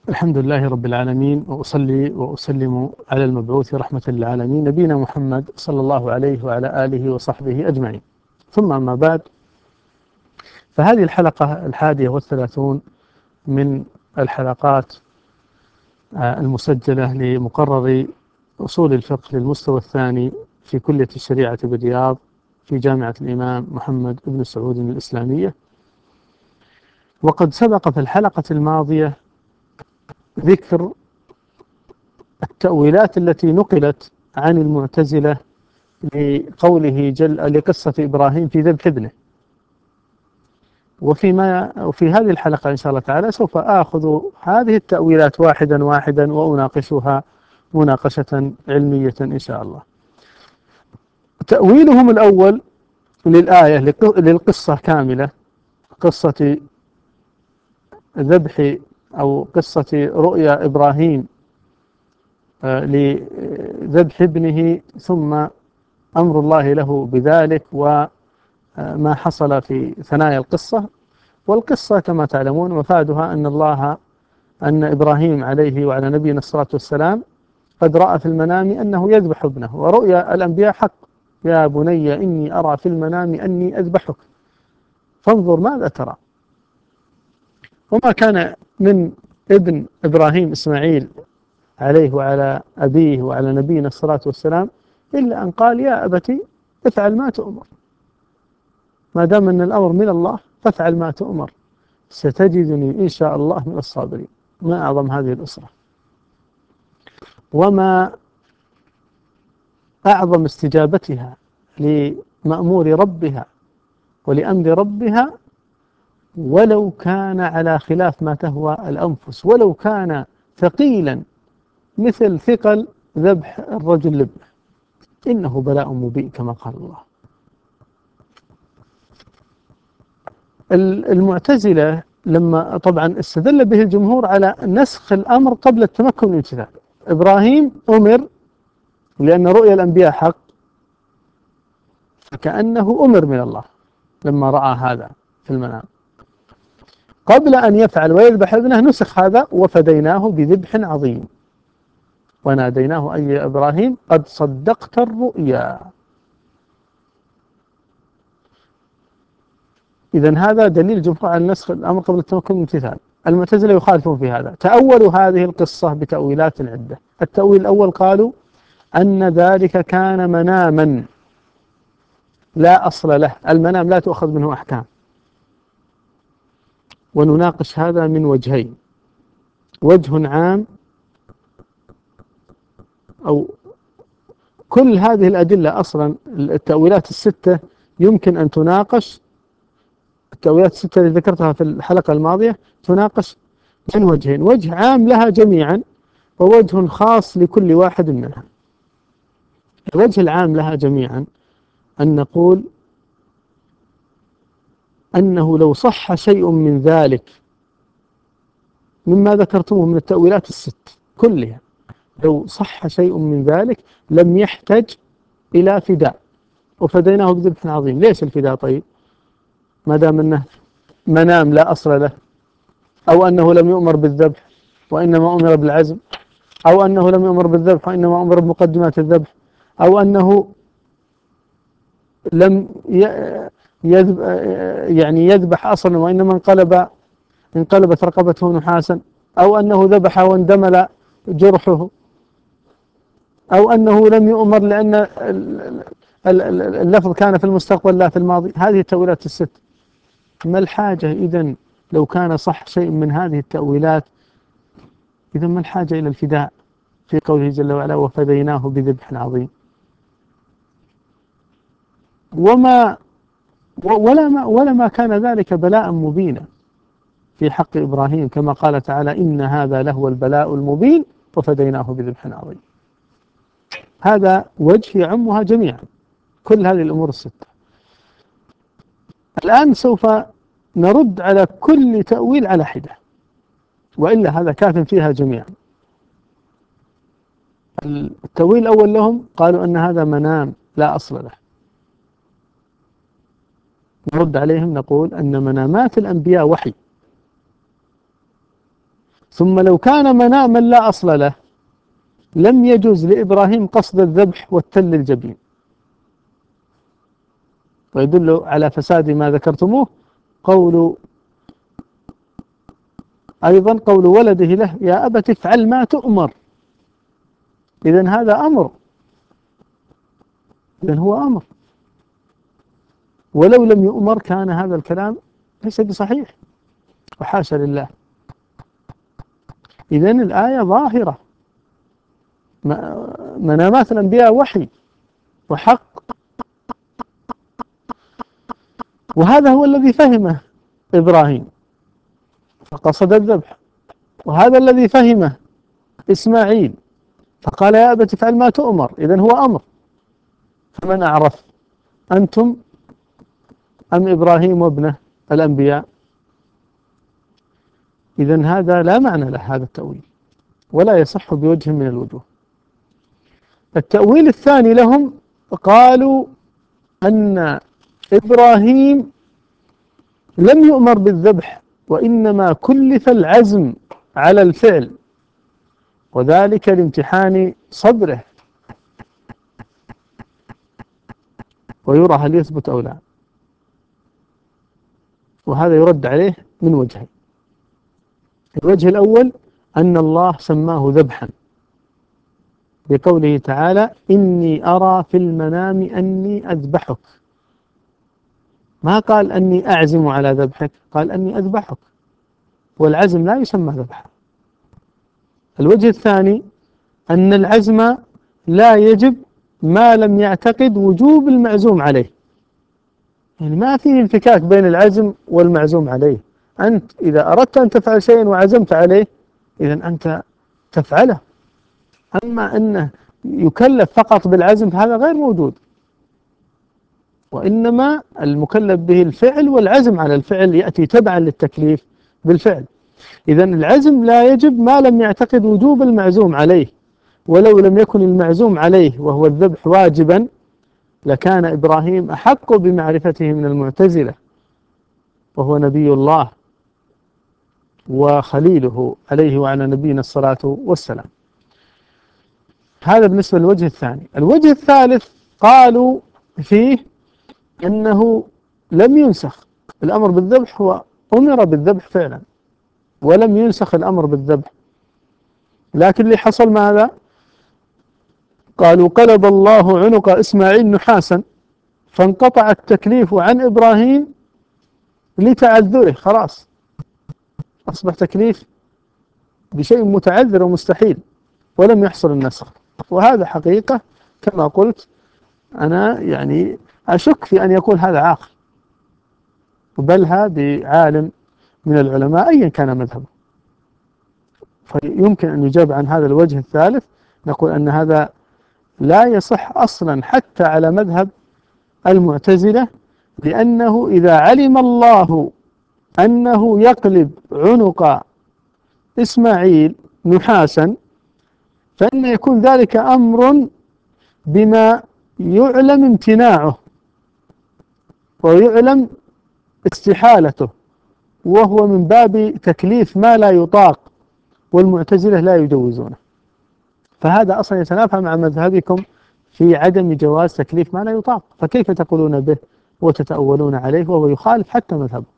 الحمد لله رب العالمين، وأصلي وأسلم على المبعوث رحمة للعالمين نبينا محمد صلى الله عليه وعلى آله وصحبه أجمعين. ثم أما بعد، فهذه الحلقة 31 من الحلقات المسجلة لمقرر أصول الفقه للمستوى الثاني في كلية الشريعة بالرياض في جامعة الإمام محمد بن سعود الإسلامية. وقد سبق في الحلقة الماضية ذكر التأويلات التي نقلت عن المعتزلة لقصة إبراهيم في ذبح ابنه. وفي هذه الحلقة إن شاء الله تعالى سوف آخذ هذه التأويلات واحدا واحدا وأناقشها مناقشة علمية إن شاء الله. تأويلهم الأول للآية للقصة كاملة، قصة ذبح أو قصة رؤيا إبراهيم لذبح ابنه، ثم أمر الله له بذلك وما حصل في ثنايا القصة. والقصة كما تعلمون مفادها أن إبراهيم عليه وعلى نبينا الصلاة والسلام قد رأى في المنام أنه يذبح ابنه، ورؤيا الأنبياء حق: يا بني إني أرى في المنام أني أذبحك فانظر ماذا ترى. وما كان من ابن إبراهيم إسماعيل عليه وعلى أبيه وعلى نبينا الصلاة والسلام إلا أن قال: يا أبتي افعل ما تؤمر، ما دام أن الأمر من الله فافعل ما تؤمر، ستجدني إن شاء الله من الصابرين. ما أعظم هذه الأسرة، وما أعظم استجابتها لمأمور ربها ولأمر ربها، ولو كان على خلاف ما تهوى الأنفس، ولو كان ثقيلا مثل ثقل ذبح الرجل لابنه، إنه بلاء مبين كما قال الله. المعتزلة لما طبعا استدل به الجمهور على نسخ الأمر قبل التمكن من الامتثال. إبراهيم أمر لأن رؤيا الأنبياء حق، فكأنه أمر من الله لما رأى هذا في المنام. قبل أن يفعل ويذبح ابنه نسخ هذا: وفديناه بذبح عظيم وناديناه أي يا إبراهيم قد صدقت الرؤيا. إذن هذا دليل الجمهور على نسخ الأمر قبل التمكن من الامتثال. المعتزلة يخالفون في هذا، تأولوا هذه القصة بتأويلات عدة. التأويل الأول قالوا أن ذلك كان مناما لا أصل له، المنام لا تؤخذ منه أحكام. ونناقش هذا من وجهين: وجه عام، أو كل هذه الأدلة أصلا التأويلات الستة يمكن أن تناقش، التأويلات الستة التي ذكرتها في الحلقة الماضية تناقش من وجهين: وجه عام لها جميعا، ووجه خاص لكل واحد منها. الوجه العام لها جميعا أن نقول أنه لو صح شيء من ذلك مما ذكرتموه من التأويلات الست كلها، لو صح شيء من ذلك لم يحتج إلى فداء، وفديناه بذبح عظيم. ليش الفداء؟ طيب ما دام أنه منام لا أصل له، أو أنه لم يؤمر بالذبح وإنما أمر بالعزم، أو أنه لم يؤمر بالذبح وإنما أمر بمقدمات الذبح، أو أنه لم يذبح أصلا وإنما انقلبت رقبته نحاسا، أو أنه ذبح واندمل جرحه، أو أنه لم يؤمر لأن اللفظ كان في المستقبل لا في الماضي. هذه التأويلات الست. ما الحاجة إذن لو كان صح شيء من هذه التأويلات؟ إذن ما الحاجة إلى الفداء في قوله جل وعلا: وفديناه بذبح عظيم؟ ولا ما كان ذلك بلاء مبينا في حق إبراهيم، كما قال تعالى: إن هذا لهو البلاء المبين وفديناه بذبح عظيم. هذا وجه يعمها جميعا، كل هذه الأمور الستة. الآن سوف نرد على كل تأويل على حدة، وإلا هذا كاف فيها جميعا. التأويل الأول لهم قالوا أن هذا منام لا أصل له. نرد عليهم نقول أن منامات الأنبياء وحي، ثم لو كان مناما لا أصل له لم يجوز لإبراهيم قصد الذبح والتل الجبين. ويدل على فساد ما ذكرتموه أيضا قول ولده له يا أبت افعل ما تؤمر. إذن هذا أمر، إذن هو أمر، ولو لم يؤمر كان هذا الكلام ليس بصحيح، وحاشا لله. إذن الآية ظاهرة، منامات الأنبياء وحي وحق، وهذا هو الذي فهمه إبراهيم فقصد الذبح، وهذا الذي فهمه إسماعيل فقال يا أبت افعل ما تؤمر. إذن هو أمر، فمن أعرف أنتم أم إبراهيم وابنه الأنبياء؟ إذن هذا لا معنى له هذا التأويل، ولا يصح بوجه من الوجوه. التأويل الثاني لهم قالوا أن إبراهيم لم يؤمر بالذبح، وإنما كلف العزم على الفعل، وذلك لامتحان صبره، ويرى هل يثبت أو لا. وهذا يرد عليه من وجهين. الوجه الأول أن الله سماه ذبحا بقوله تعالى إني أرى في المنام أني أذبحك، ما قال أني أعزم على ذبحك، قال أني أذبحك، والعزم لا يسمى ذبحا. الوجه الثاني أن العزم لا يجب ما لم يعتقد وجوب المعزوم عليه، يعني ما فيه انفكاك بين العزم والمعزوم عليه. أنت إذا أردت أن تفعل شيئا وعزمت عليه إذن أنت تفعله، أما أنه يكلف فقط بالعزم فهذا غير موجود، وإنما المكلف به الفعل، والعزم على الفعل يأتي تبعا للتكليف بالفعل. إذن العزم لا يجب ما لم يعتقد وجوب المعزوم عليه، ولو لم يكن المعزوم عليه وهو الذبح واجبا لكان إبراهيم أحق بمعرفته من المعتزلة، وهو نبي الله وخليله عليه وعلى نبينا الصلاة والسلام. هذا بالنسبة للوجه الثاني. الوجه الثالث قالوا فيه أنه لم ينسخ الأمر بالذبح، هو أمر بالذبح فعلا ولم ينسخ الأمر بالذبح، لكن اللي حصل ماذا؟ قالوا قلب الله عنق إسماعيل نحاسا فانقطع التكليف عن إبراهيم لتعذره، خلاص أصبح تكليف بشيء متعذر ومستحيل ولم يحصل النسخ. وهذا حقيقة كما قلت أنا يعني أشك في أن يكون هذا عاقل، وبلها بعالم من العلماء أيا كان مذهبه. فيمكن أن يجاب عن هذا الوجه الثالث، نقول أن هذا لا يصح أصلا حتى على مذهب المعتزلة، لأنه إذا علم الله أنه يقلب عنق إسماعيل نحاسا فإن يكون ذلك أمر بما يعلم امتناعه ويعلم استحالته، وهو من باب تكليف ما لا يطاق، والمعتزلة لا يجوزونه. فهذا أصلا يتنافى مع مذهبكم في عدم جواز تكليف ما لا يطاق، فكيف تقولون به وتتأولون عليه وهو يخالف حتى مذهبكم؟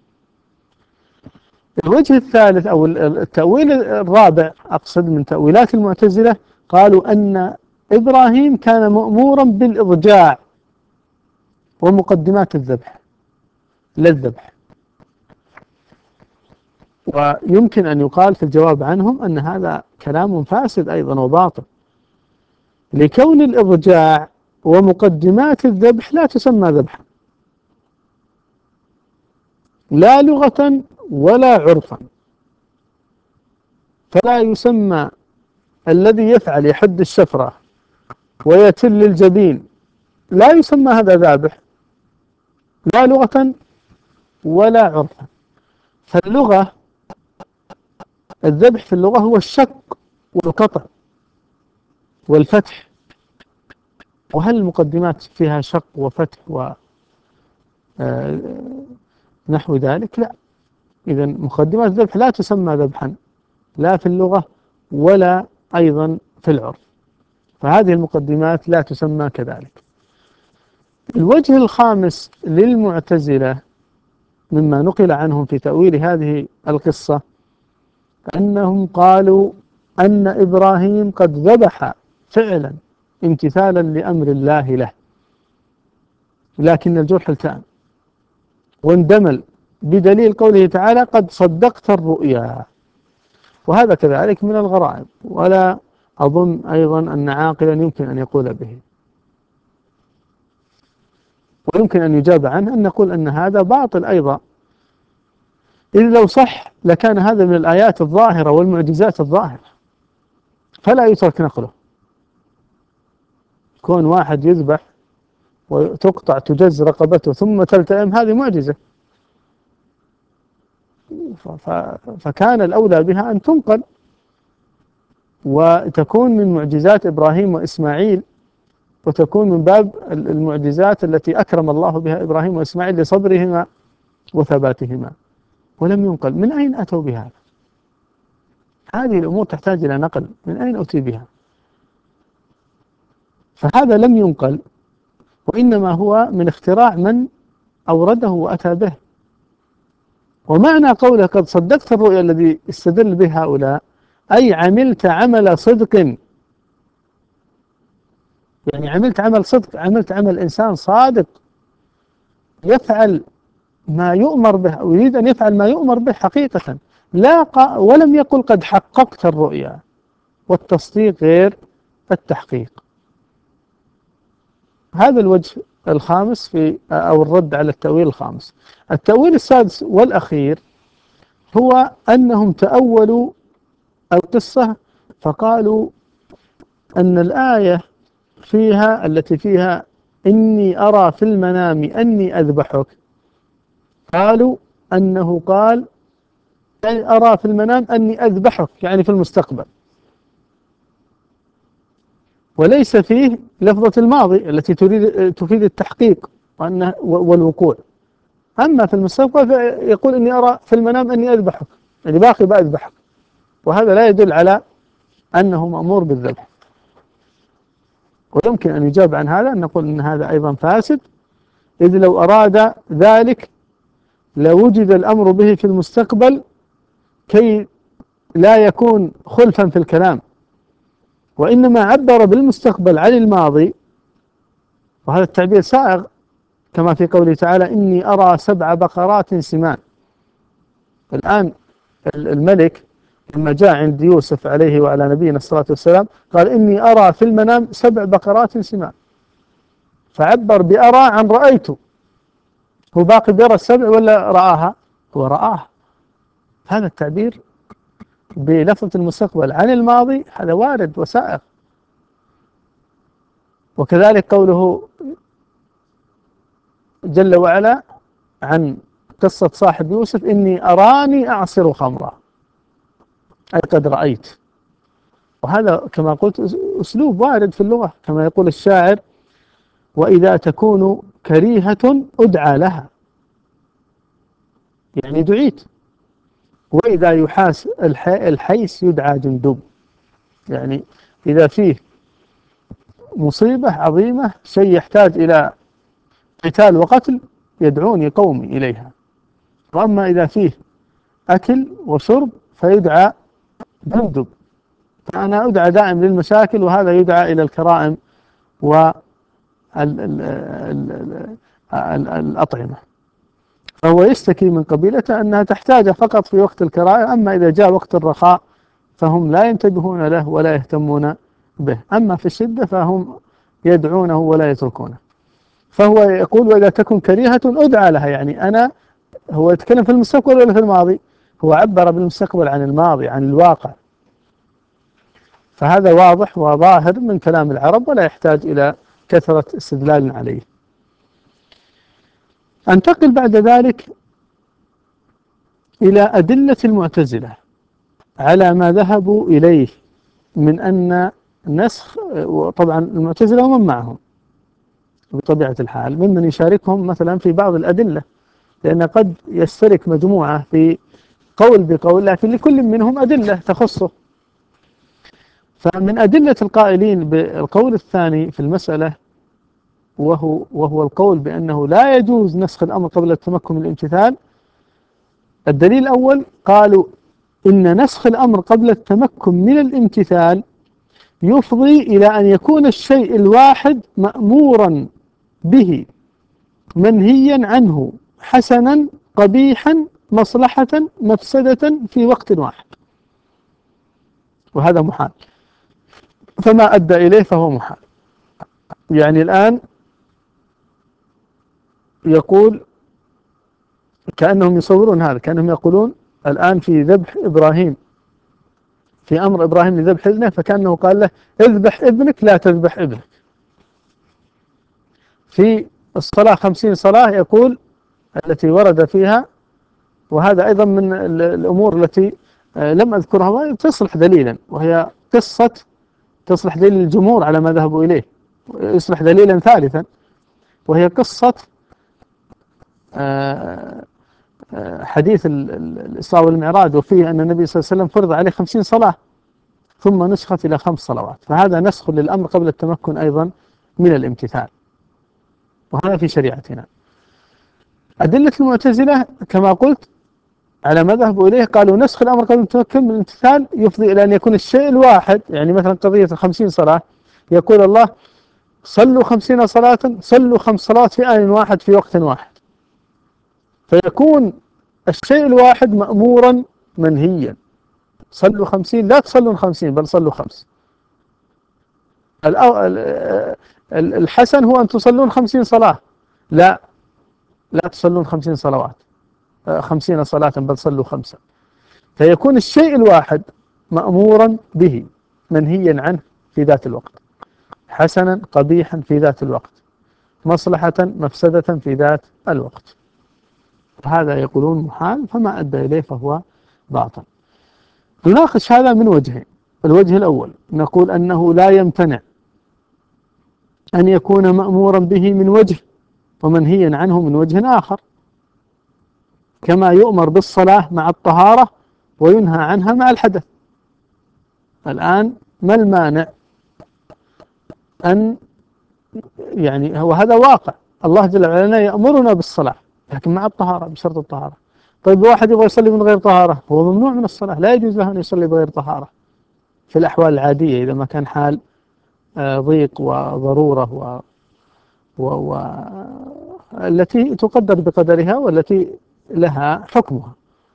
الوجه الثالث أو التأويل الرابع أقصد من تأويلات المعتزلة، قالوا أن إبراهيم كان مأمورا بالإضجاع ومقدمات الذبح للذبح. ويمكن أن يقال في الجواب عنهم أن هذا كلام فاسد أيضا وباطل، لكون الإضجاع ومقدمات الذبح لا تسمى ذبحا لا لغة ولا عرفا، فلا يسمى الذي يفعل يحد الشفرة ويتل الجبين لا يسمى هذا ذابح لا لغة ولا عرفا. فاللغة الذبح في اللغة هو الشق والقطع والفتح، وهل المقدمات فيها شق وفتح ونحو ذلك؟ لا. إذن مقدمات الذبح لا تسمى ذبحا لا في اللغة ولا أيضا في العرف، فهذه المقدمات لا تسمى كذلك. الوجه الخامس للمعتزلة مما نقل عنهم في تأويل هذه القصة أنهم قالوا أن إبراهيم قد ذبح فعلا امتثالا لأمر الله له، لكن الجرح التام واندمل بدليل قوله تعالى قد صدقت الرؤيا، وهذا كذلك من الغرائب، ولا أظن أيضا أن عاقلا يمكن أن يقول به. ويمكن أن يجاب عنه أن نقول أن هذا باطل أيضا، إذ لو صح لكان هذا من الآيات الظاهرة والمعجزات الظاهرة فلا يترك نقله. كون واحد يذبح وتقطع تجز رقبته ثم تلتئم هذه معجزة، فكان الأولى بها أن تنقل وتكون من معجزات إبراهيم وإسماعيل، وتكون من باب المعجزات التي أكرم الله بها إبراهيم وإسماعيل لصبرهما وثباتهما، ولم ينقل. من أين أتوا بهذا؟ هذه الأمور تحتاج إلى نقل، من أين أتي بها؟ فهذا لم ينقل، وإنما هو من اختراع من أورده وأتى به. ومعنى قوله قد صدقت الرؤيا الذي استدل به هؤلاء أي عملت عمل صدق، يعني عملت عمل صدق، عملت عمل إنسان صادق يفعل ما يؤمر به أو يريد أن يفعل ما يؤمر به حقيقة، ولم يقل قد حققت الرؤيا، والتصديق غير التحقيق. هذا الوجه الخامس في أو الرد على التأويل الخامس. التأويل السادس والأخير هو أنهم تأولوا القصة فقالوا أن الآية فيها التي فيها إني أرى في المنام أني أذبحك، قالوا أنه قال يعني أرى في المنام أني أذبحك يعني في المستقبل، وليس فيه لفظة الماضي التي تفيد التحقيق والوقوع. أما في المستقبل يقول إني أرى في المنام أني أذبحك، يعني باقي بأذبحك، وهذا لا يدل على أنه مأمور بالذبح. ويمكن أن يجاب عن هذا أن نقول أن هذا أيضا فاسد، إذ لو أراد ذلك لوجد الأمر به في المستقبل كي لا يكون خلفا في الكلام، وإنما عبر بالمستقبل عن الماضي، وهذا التعبير سائغ كما في قوله تعالى إني أرى 7 بقرات سمان. الآن الملك لما جاء عند يوسف عليه وعلى نبينا الصلاة والسلام قال إني أرى في المنام 7 بقرات سمان، فعبر بأرى عن رأيت، هو باقي بيرى ال7 ولا رآها؟ هو رآها. هذا التعبير بلفظة المستقبل عن الماضي هذا وارد وسائغ. وكذلك قوله جل وعلا عن قصة صاحب يوسف إني أراني أعصر خمرا، أي قد رأيت. وهذا كما قلت أسلوب وارد في اللغة، كما يقول الشاعر وإذا تكون كريهة أدعى لها، يعني دعيت. وإذا يحاس الحيس يدعى جندب، يعني إذا فيه مصيبة عظيمة شيء يحتاج إلى قتال وقتل يدعوني قومي إليها. وأما إذا فيه أكل وشرب فيدعى جندب، فأنا أدعى دائم للمشاكل، وهذا يدعى إلى الكرائم والأطعمة. فهو يشتكي من قبيلته أنها تحتاج فقط في وقت الكرائم، أما إذا جاء وقت الرخاء فهم لا ينتبهون له ولا يهتمون به، أما في الشدة فهم يدعونه ولا يتركونه. فهو يقول وإذا تكن كريهة أدعى لها، يعني أنا، هو يتكلم في المستقبل ولا في الماضي؟ هو عبر بالمستقبل عن الماضي، عن الواقع. فهذا واضح وظاهر من كلام العرب ولا يحتاج إلى كثرة استدلال عليه. أنتقل بعد ذلك إلى أدلة المعتزلة على ما ذهبوا إليه من أن نسخ، وطبعا المعتزلة ومن معهم بطبيعة الحال ممن يشاركهم مثلا في بعض الأدلة، لأن قد يشترك مجموعة في قول بقول، لكن لكل منهم أدلة تخصه. فمن أدلة القائلين بالقول الثاني في المسألة وهو القول بأنه لا يجوز نسخ الأمر قبل التمكن من الامتثال. الدليل الأول قالوا إن نسخ الأمر قبل التمكن من الامتثال يفضي إلى أن يكون الشيء الواحد مأمورا به منهيا عنه حسنا قبيحا مصلحة مفسدة في وقت واحد، وهذا محال. فما أدى إليه فهو محال. يعني الآن يقول كأنهم يصورون هذا، كأنهم يقولون الآن في ذبح إبراهيم، في أمر إبراهيم لذبح ابنه، فكأنه قال له اذبح ابنك لا تذبح ابنك. في الصلاة 50 صلاة يقول التي ورد فيها، وهذا أيضا من الأمور التي لم أذكرها تصلح دليلا، وهي قصة تصلح دليل الجمهور على ما ذهبوا إليه، يصلح دليلا ثالثا، وهي قصة حديث الإسراء والمعراج، وفيه أن النبي صلى الله عليه وسلم فرض عليه 50 صلاة ثم نسخت إلى 5 صلوات، فهذا نسخ للأمر قبل التمكن أيضا من الامتثال، وهذا في شريعتنا. أدلة المعتزلة كما قلت على ما ذهبوا إليه، قالوا نسخ الأمر قبل التمكن من الامتثال يفضي إلى أن يكون الشيء الواحد، يعني مثلا قضية 50 صلاة يقول الله صلوا 50 صلاة، صلوا 5 صلوات في آن واحد في وقت واحد، فيكون الشيء الواحد مأمورا منهيا. صلوا 50 لا تصلون 50 بل صلوا 5. الحسن هو أن تصلون 50 صلاة، لا تصلون 50 صلوات 50 صلاة بل صلوا 5. فيكون الشيء الواحد مأمورا به منهيا عنه في ذات الوقت، حسنا قبيحا في ذات الوقت، مصلحة مفسدة في ذات الوقت. هذا يقولون محال، فما أدى إليه فهو باطل. نناقش هذا من وجهين. الوجه الأول نقول أنه لا يمتنع أن يكون مأمورا به من وجه ومنهيا عنه من وجه آخر، كما يؤمر بالصلاة مع الطهارة وينهى عنها مع الحدث. الآن ما المانع أن يعني هو هذا واقع، الله جل وعلا يأمرنا بالصلاة لكن مع الطهارة بشرط الطهارة. طيب واحد يبغى يصلي من غير طهارة، هو ممنوع من الصلاة، لا يجوز له أن يصلي بغير طهارة في الأحوال العادية، إذا ما كان حال ضيق وضرورة التي تقدر بقدرها والتي لها حكمها.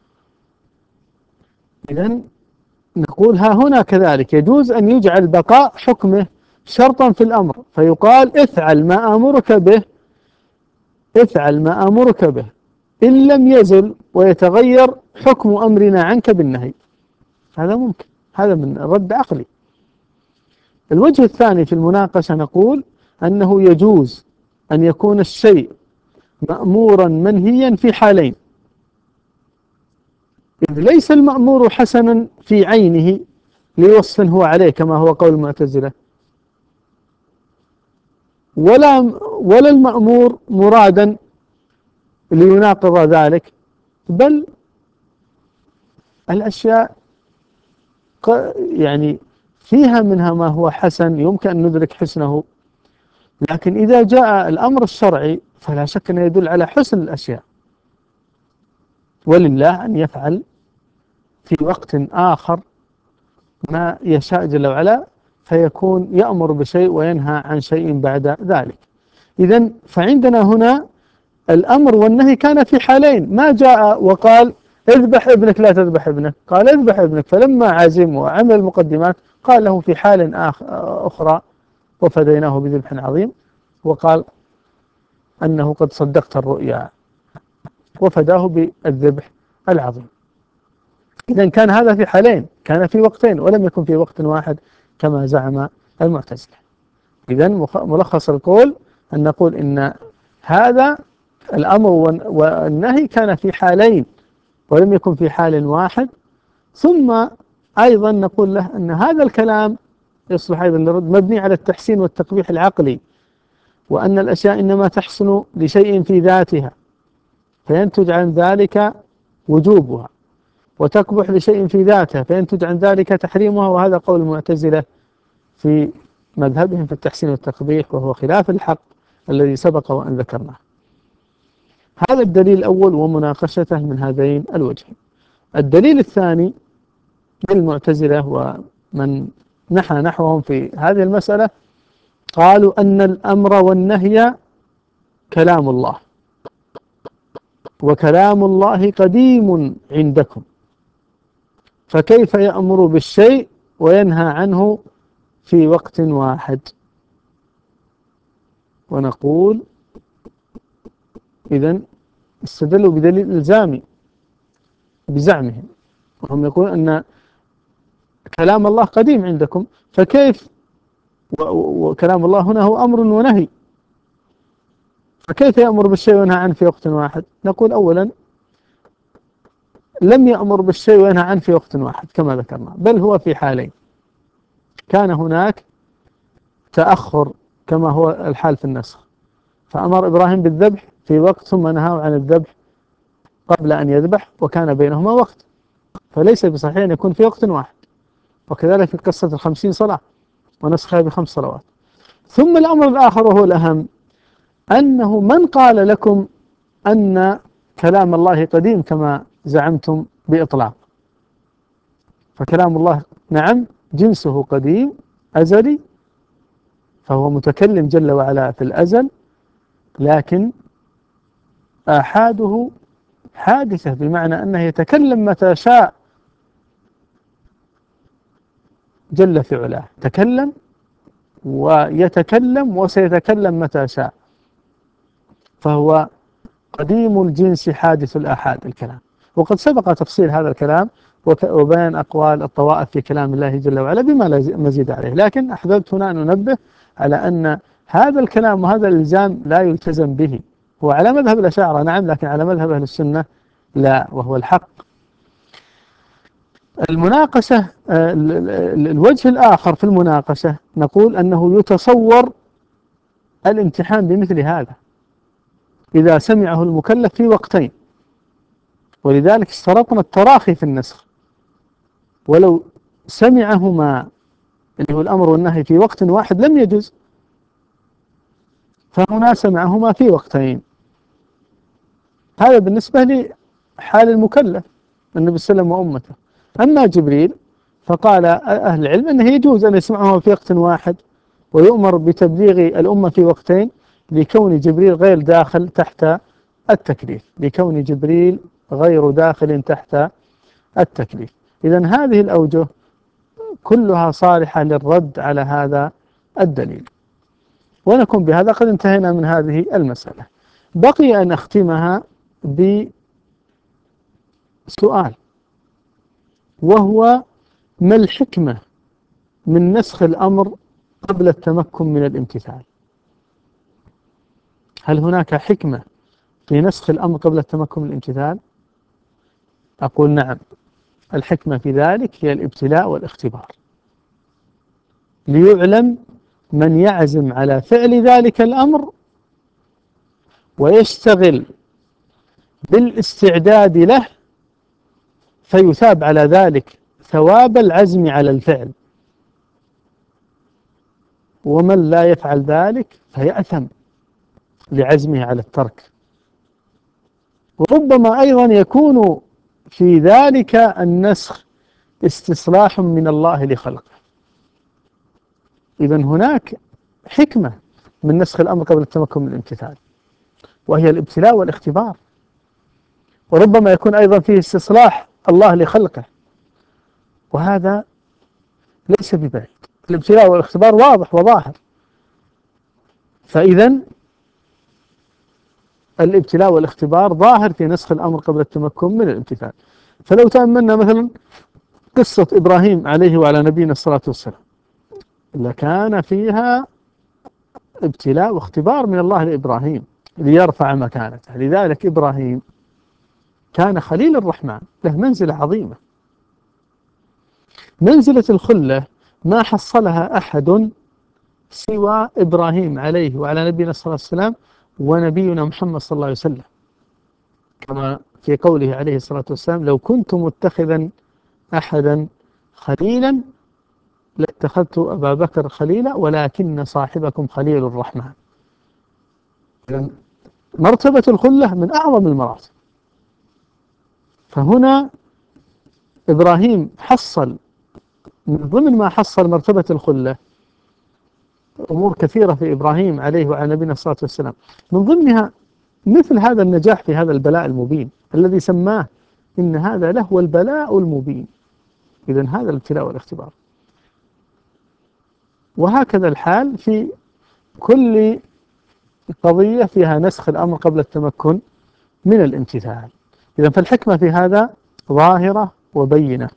إذن نقول ها هنا كذلك يجوز أن يجعل بقاء حكمه شرطا في الأمر، فيقال افعل ما أمرك به، افعل ما أمرك به إن لم يزل ويتغير حكم أمرنا عنك بالنهي. هذا ممكن، هذا من رد عقلي. الوجه الثاني في المناقشة نقول أنه يجوز أن يكون الشيء مأمورا منهيا في حالين، إذ ليس المأمور حسنا في عينه لوصف هو عليه كما هو قول المعتزلة، ولا المأمور مرادا ليناقض ذلك، بل الأشياء يعني فيها منها ما هو حسن يمكن أن ندرك حسنه، لكن إذا جاء الأمر الشرعي فلا شك أنه يدل على حسن الأشياء، ولله أن يفعل في وقت آخر ما يشاء جل وعلا، فيكون يأمر بشيء وينهى عن شيء بعد ذلك. إذن فعندنا هنا الأمر والنهي كان في حالين، ما جاء وقال اذبح ابنك لا تذبح ابنك، قال اذبح ابنك، فلما عزم وعمل المقدمات قال له في حال أخرى وفديناه بذبح عظيم، وقال أنه قد صدقت الرؤيا وفداه بالذبح العظيم. إذن كان هذا في حالين، كان في وقتين ولم يكن في وقت واحد كما زعم المعتزلة. إذن ملخص القول أن نقول إن هذا الأمر والنهي كان في حالين ولم يكن في حال واحد. ثم أيضا نقول له أن هذا الكلام يصلح أيضا للرد مبني على التحسين والتقبيح العقلي، وأن الأشياء إنما تحسن لشيء في ذاتها فينتج عن ذلك وجوبها، وتقبح لشيء في ذاته فينتج عن ذلك تحريمها، وهذا قول المعتزلة في مذهبهم في التحسين والتقبيح، وهو خلاف الحق الذي سبق وأن ذكرناه. هذا الدليل الأول ومناقشته من هذين الوجهين. الدليل الثاني للمعتزلة ومن نحى نحوهم في هذه المسألة، قالوا أن الأمر والنهي كلام الله، وكلام الله قديم عندكم، فكيف يأمر بالشيء وينهى عنه في وقت واحد؟ ونقول إذن استدلوا بدليل إلزامي بزعمهم، وهم يقولون أن كلام الله قديم عندكم، فكيف وكلام الله هنا هو أمر ونهي، فكيف يأمر بالشيء وينهى عنه في وقت واحد؟ نقول أولا لم يأمر بالشيء وينهى عنه في وقت واحد كما ذكرنا، بل هو في حالين. كان هناك تأخر كما هو الحال في النسخ، فأمر إبراهيم بالذبح في وقت ثم نهاه عن الذبح قبل أن يذبح، وكان بينهما وقت، فليس بصحيح أن يكون في وقت واحد. وكذلك في قصة 50 صلاة ونسخها ب5 صلوات. ثم الأمر الآخر وهو الأهم، أنه من قال لكم أن كلام الله قديم كما زعمتم بإطلاق؟ فكلام الله نعم جنسه قديم أزلي، فهو متكلم جل وعلا في الأزل، لكن آحاده حادثة، بمعنى أنه يتكلم متى شاء جل في علاه، تكلم ويتكلم وسيتكلم متى شاء، فهو قديم الجنس حادث الآحاد الكلام. وقد سبق تفصيل هذا الكلام وبيان أقوال الطوائف في كلام الله جل وعلا بما لا مزيد عليه، لكن أحببت هنا أن ننبه على أن هذا الكلام وهذا الإلزام لا يلتزم به، هو على مذهب الأشاعرة نعم، لكن على مذهب أهل السنة لا، وهو الحق. المناقشة الوجه الآخر في المناقشة، نقول أنه يتصور الامتحان بمثل هذا إذا سمعه المكلف في وقتين، ولذلك اشترطنا التراخي في النسخ، ولو سمعهما اللي هو الأمر والنهي في وقت واحد لم يجوز، فهنا سمعهما في وقتين. هذا بالنسبة لحال المكلف النبي صلى الله عليه وسلم وأمته. أما جبريل فقال أهل العلم أنه يجوز أن يسمعهما في وقت واحد ويؤمر بتبليغ الأمة في وقتين، لكون جبريل غير داخل تحت التكليف، لكون جبريل غير داخل تحت التكليف. إذن هذه الأوجه كلها صالحة للرد على هذا الدليل. ونكون بهذا قد انتهينا من هذه المسألة. بقي أن أختمها بسؤال، وهو ما الحكمة من نسخ الأمر قبل التمكن من الامتثال؟ هل هناك حكمة في نسخ الأمر قبل التمكن من الامتثال؟ أقول نعم، الحكمة في ذلك هي الابتلاء والاختبار، ليعلم من يعزم على فعل ذلك الأمر ويشتغل بالاستعداد له فيثاب على ذلك ثواب العزم على الفعل، ومن لا يفعل ذلك فيأثم لعزمه على الترك. وربما أيضا يكون في ذلك النسخ استصلاح من الله لخلقه. إذن هناك حكمة من نسخ الأمر قبل التمكن من الامتثال، وهي الابتلاء والاختبار، وربما يكون أيضا فيه استصلاح الله لخلقه، وهذا ليس ببعيد. الابتلاء والاختبار واضح وظاهر، فإذن الابتلاء والاختبار ظاهر في نسخ الأمر قبل التمكن من الامتثال. فلو تأملنا مثلا قصة إبراهيم عليه وعلى نبينا الصلاة والسلام، لكان فيها ابتلاء واختبار من الله لإبراهيم ليرفع مكانته. لذلك إبراهيم كان خليل الرحمن، له منزلة عظيمة، منزلة الخلة ما حصلها أحد سوى إبراهيم عليه وعلى نبينا الصلاة والسلام ونبينا محمد صلى الله عليه وسلم. كما في قوله عليه الصلاة والسلام: لو كنت متخذا أحدا خليلا لاتخذت أبا بكر خليلا ولكن صاحبكم خليل الرحمن. مرتبة الخلة من أعظم المراتب. فهنا إبراهيم حصل من ضمن ما حصل مرتبة الخلة أمور كثيرة في إبراهيم عليه وعلى نبينا الصلاة والسلام، من ضمنها مثل هذا النجاح في هذا البلاء المبين الذي سماه إن هذا لهو البلاء المبين. إذن هذا الابتلاء والاختبار. وهكذا الحال في كل قضية فيها نسخ الأمر قبل التمكن من الامتثال. إذن فالحكمة في هذا ظاهرة وبينة.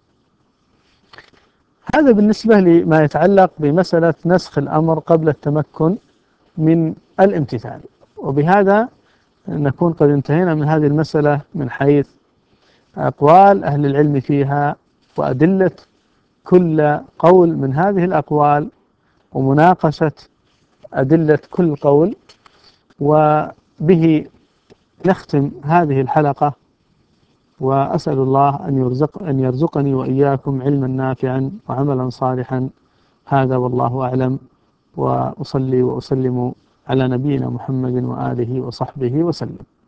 هذا بالنسبة لما يتعلق بمسألة نسخ الأمر قبل التمكن من الامتثال. وبهذا نكون قد انتهينا من هذه المسألة من حيث أقوال أهل العلم فيها وأدلة كل قول من هذه الأقوال ومناقشة أدلة كل قول. وبه نختم هذه الحلقة، وأسأل الله أن يرزقني وإياكم علما نافعا وعملا صالحا. هذا والله أعلم، وأصلي وأسلم على نبينا محمد وآله وصحبه وسلم.